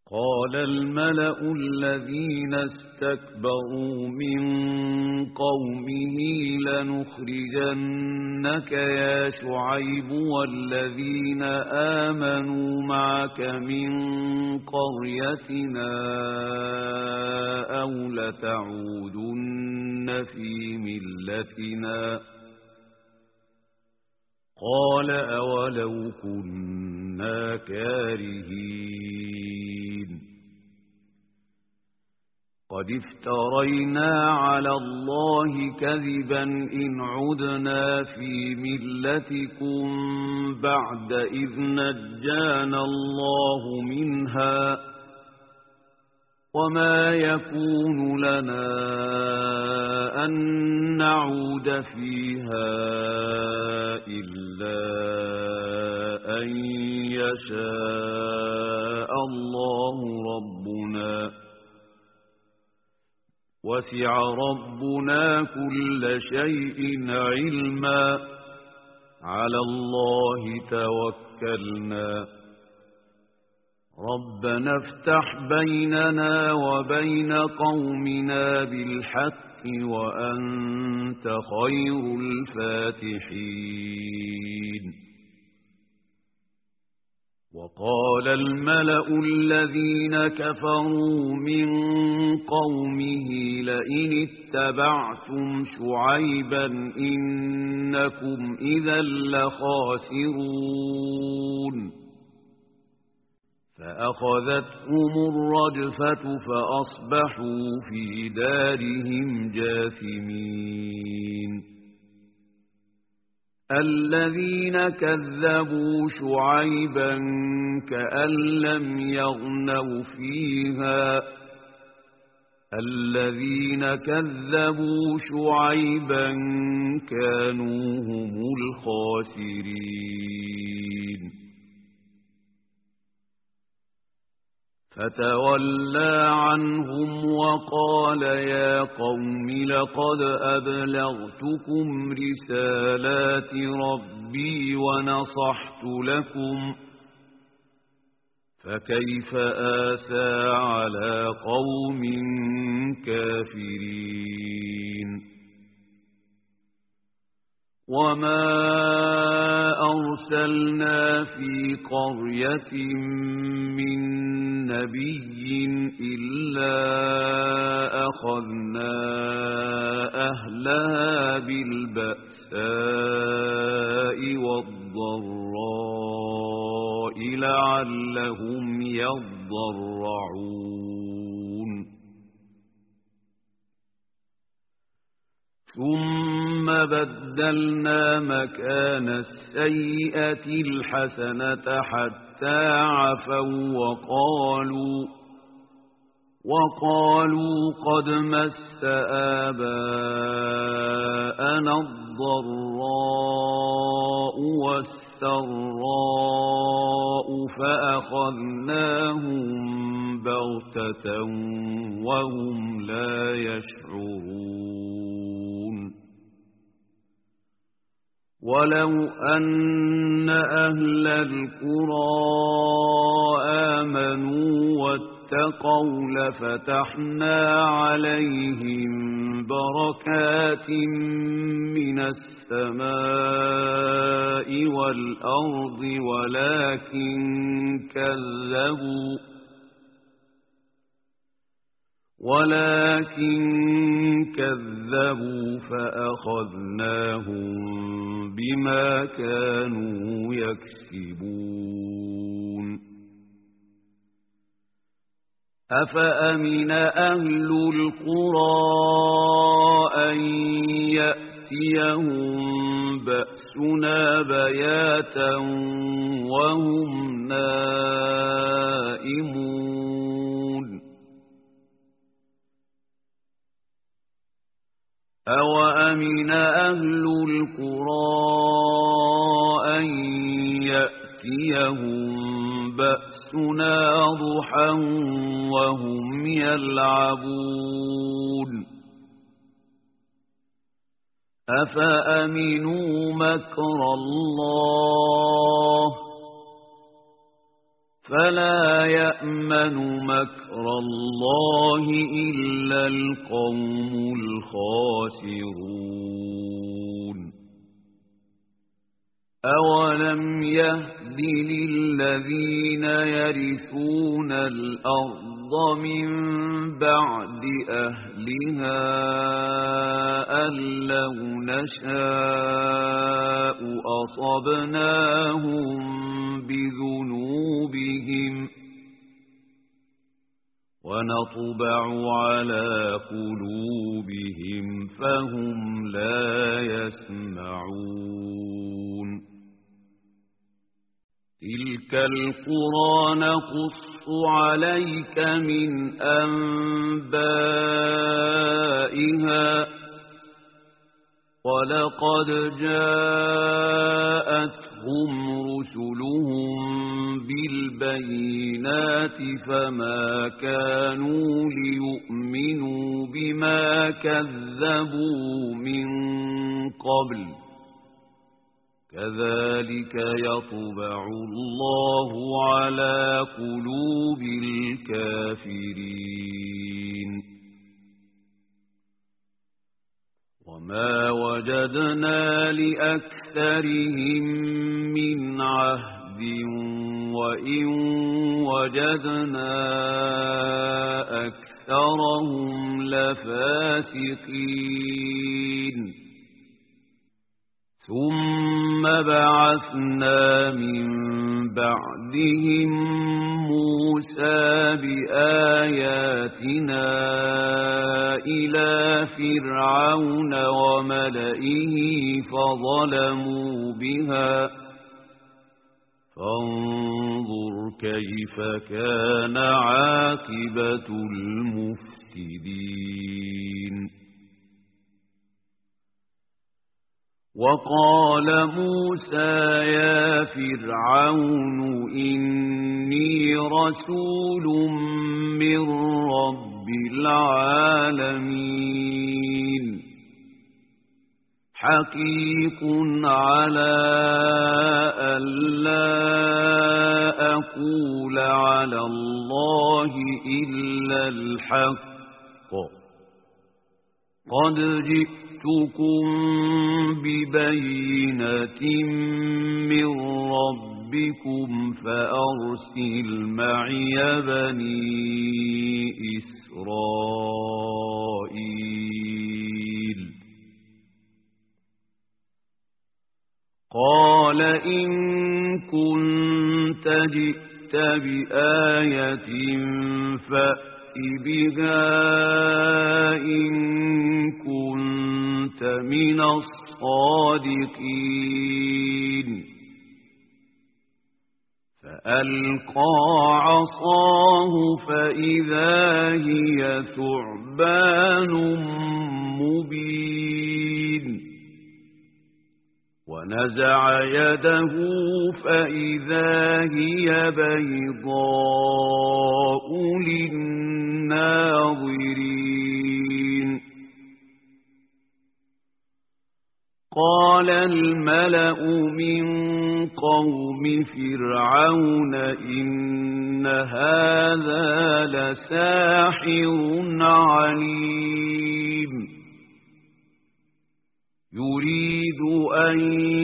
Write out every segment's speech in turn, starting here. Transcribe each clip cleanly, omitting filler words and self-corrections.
قال الملأ الذين استكبروا من قومه لنخرجنك يا شعيب والذين آمنوا معك من قريتنا أو لتعودن في ملتنا قال أولو كنا كارهين قد افترينا على الله كذبا إن عدنا في ملتكم بعد إذ نجانا الله منها وما يكون لنا أن نعود فيها إلا أن يشاء الله ربنا وسع ربنا كل شيء علما على الله توكلنا ربنا افتح بيننا وبين قومنا بالحق وأنت خير الفاتحين وقال الملأ الذين كفروا من قومه لئن اتبعتم شعيبا إنكم إذا لخاسرون فأخذتهم الرجفة فأصبحوا في دارهم جاثمين الذين كذبوا شعيبا كأن لم يغنوا فيها الذين كذبوا شعيبا كانوا هم الخاسرين فتولى عنهم وقال يا قوم لقد أبلغتكم رسالات ربي ونصحت لكم فكيف آسى على قوم كافرين وما أرسلنا في قرية من نبي إلا أخذنا أهلها بالبأساء والضراء لعلهم يضرعون ثم بدلنا مكان السيئة الحسنة حتى عفوا وقالوا قد مس آباءنا الضراء والسراء فأخذناهم بغتة وهم لا يشعرون ولو أن أهل القرى آمنوا واتقوا لفتحنا عليهم بركات من السماء والأرض ولكن كذبوا فأخذناهم بما كانوا يكسبون أفأمن أهل القرى أن يأتيهم بأسنا بياتا وهم نائمون أوأمن أهل القرى أن يأتيهم بأسنا ضحى وهم يلعبون أفأمنوا مكر الله فلا يأمن مكر الله إلا القوم الخاسرون أولم يهد للذين يرثون الأرض من بعد أهلها أن لو نشاء أصبناهم بذنوبهم ونطبع على قلوبهم فهم لا يسمعون تلك القرى نقص عليك من أنبائها ولقد جاءتهم رسلهم بالبينات فما كانوا ليؤمنوا بما كذبوا من قبل كذلك يطبع الله على قلوب الكافرين وما وجدنا لأكثرهم من عهد وإن وجدنا أكثرهم لفاسقين ثم بعثنا من بعدهم موسى بآياتنا إلى فرعون وملئه فظلموا بها فانظر كيف كان عاقبة المفسدين وقال موسى يا فرعون إني رسول من رب العالمين حقيق على ألا أقول على الله إلا الحق قد جئتكم ببينة من ربكم فأرسل معي بني إسرائيل قال إن كنت جئت بآية فأت بها إن كنت من الصادقين فألقى عصاه فإذا هي ثعبان مبين ونزع يده فإذا هي بيضاء للناظرين قال الملأ من قوم فرعون إن هذا لساحر عليم يريد أن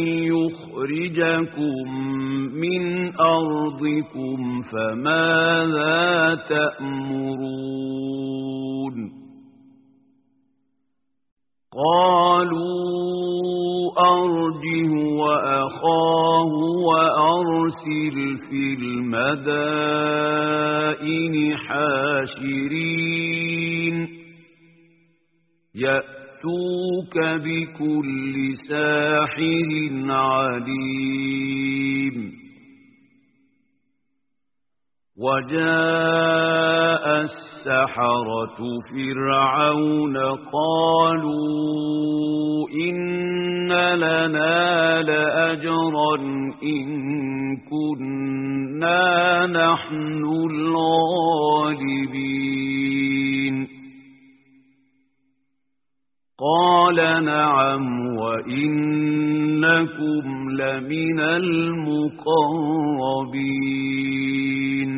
يخرجكم من أرضكم فماذا تأمرون قالوا أرجه وأخاه وأرسل في المدائن حاشرين يأتوك بكل ساحر عليم وجاء السحرة فرعون قالوا إن لنا لأجرا إن كنا نحن الغالبين قال نعم وإنكم لمن المقربين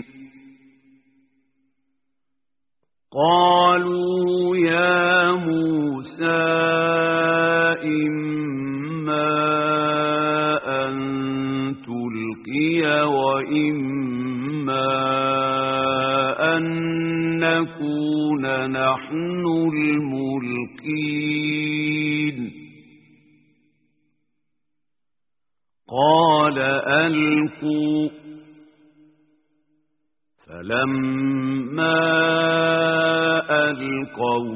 قالوا يا موسى إما أن تلقي وإما أن نكون نحن الملقين قال ألقوا فلما ألقوا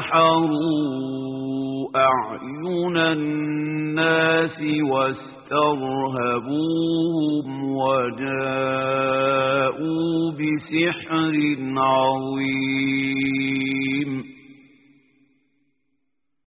سحروا أعين الناس واسترهبوهم وجاءوا بسحر عظيم